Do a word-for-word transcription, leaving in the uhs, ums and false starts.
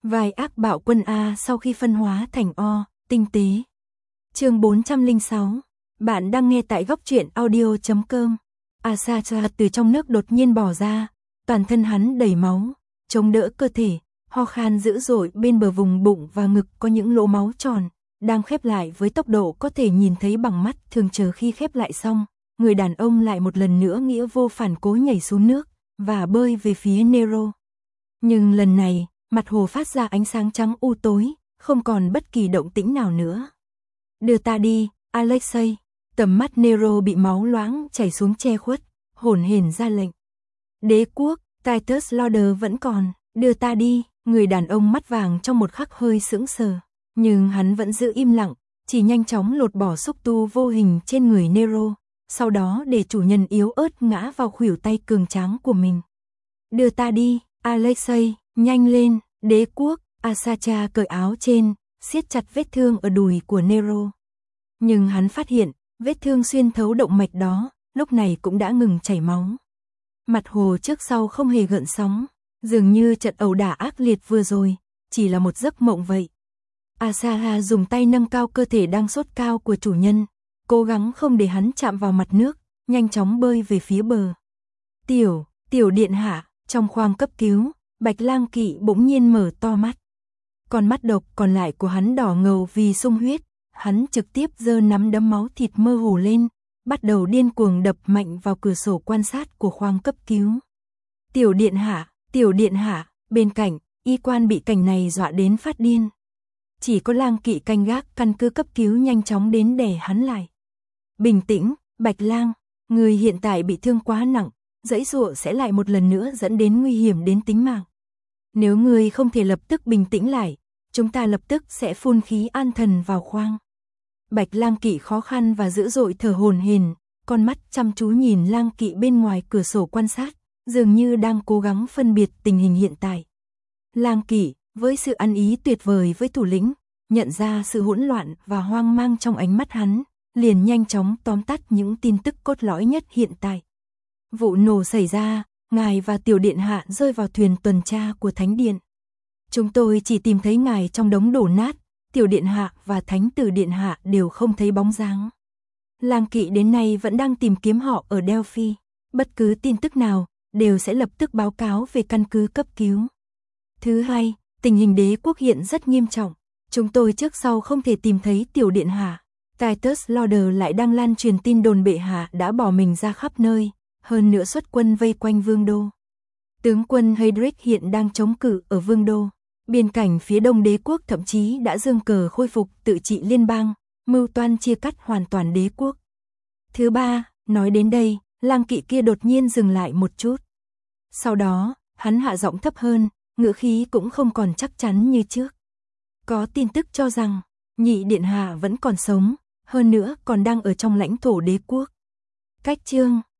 Vài ác bạo quân A sau khi phân hóa thành O, tinh tế. Chương bốn trăm lẻ sáu. Bạn đang nghe tại góc truyện audio chấm com. Asatra từ trong nước đột nhiên bò ra, toàn thân hắn đầy máu, chống đỡ cơ thể, ho khan dữ dội, bên bờ vùng bụng và ngực có những lỗ máu tròn, đang khép lại với tốc độ có thể nhìn thấy bằng mắt thường. Chờ khi khép lại xong, người đàn ông lại một lần nữa nghĩa vô phản cố nhảy xuống nước và bơi về phía Nero. Nhưng lần này, mặt hồ phát ra ánh sáng trắng u tối, không còn bất kỳ động tĩnh nào nữa. Đưa ta đi, Alexei. Tầm mắt Nero bị máu loãng chảy xuống che khuất, hổn hển ra lệnh. Đế quốc, Titus Lauder vẫn còn, đưa ta đi. Người đàn ông mắt vàng trong một khắc hơi sững sờ, nhưng hắn vẫn giữ im lặng, chỉ nhanh chóng lột bỏ xúc tu vô hình trên người Nero, sau đó để chủ nhân yếu ớt ngã vào khuỷu tay cường tráng của mình. Đưa ta đi, Alexei, nhanh lên. Đế quốc, Asatra cởi áo trên, siết chặt vết thương ở đùi của Nero. Nhưng hắn phát hiện, vết thương xuyên thấu động mạch đó, lúc này cũng đã ngừng chảy máu. Mặt hồ trước sau không hề gợn sóng, dường như trận ẩu đả ác liệt vừa rồi, chỉ là một giấc mộng vậy. Asara dùng tay nâng cao cơ thể đang sốt cao của chủ nhân, cố gắng không để hắn chạm vào mặt nước, nhanh chóng bơi về phía bờ. Tiểu, tiểu điện hạ, trong khoang cấp cứu, Bạch Lang Kỵ bỗng nhiên mở to mắt. Con mắt độc còn lại của hắn đỏ ngầu vì sung huyết, hắn trực tiếp giơ nắm đấm máu thịt mơ hồ lên, bắt đầu điên cuồng đập mạnh vào cửa sổ quan sát của khoang cấp cứu. Tiểu điện hạ, tiểu điện hạ, bên cạnh, y quan bị cảnh này dọa đến phát điên. Chỉ có Lang Kỵ canh gác căn cứ cấp cứu nhanh chóng đến đè hắn lại. Bình tĩnh, Bạch Lang, người hiện tại bị thương quá nặng, giãy giụa sẽ lại một lần nữa dẫn đến nguy hiểm đến tính mạng. Nếu người không thể lập tức bình tĩnh lại, chúng ta lập tức sẽ phun khí an thần vào khoang. Bạch Lang Kỵ khó khăn và dữ dội thở hổn hển, con mắt chăm chú nhìn Lang Kỵ bên ngoài cửa sổ quan sát, dường như đang cố gắng phân biệt tình hình hiện tại. Lang Kỵ, với sự ăn ý tuyệt vời với thủ lĩnh, nhận ra sự hỗn loạn và hoang mang trong ánh mắt hắn, liền nhanh chóng tóm tắt những tin tức cốt lõi nhất hiện tại. Vụ nổ xảy ra, ngài và tiểu điện hạ rơi vào thuyền tuần tra của Thánh Điện. Chúng tôi chỉ tìm thấy ngài trong đống đổ nát, tiểu điện hạ và thánh tử điện hạ đều không thấy bóng dáng. Lang Kỵ đến nay vẫn đang tìm kiếm họ ở Delphi, bất cứ tin tức nào đều sẽ lập tức báo cáo về căn cứ cấp cứu. Thứ hai, tình hình đế quốc hiện rất nghiêm trọng, chúng tôi trước sau không thể tìm thấy tiểu điện hạ. Titus Lauder lại đang lan truyền tin đồn bệ hạ đã bỏ mình ra khắp nơi, hơn nữa xuất quân vây quanh vương đô. Tướng quân Heydrich hiện đang chống cự ở vương đô. Biên cảnh phía đông đế quốc thậm chí đã giương cờ khôi phục tự trị liên bang, mưu toan chia cắt hoàn toàn đế quốc. Thứ ba, nói đến đây, Lang Kỵ kia đột nhiên dừng lại một chút. Sau đó, hắn hạ giọng thấp hơn, ngữ khí cũng không còn chắc chắn như trước. Có tin tức cho rằng, nhị điện hạ vẫn còn sống, hơn nữa còn đang ở trong lãnh thổ đế quốc. Cách chương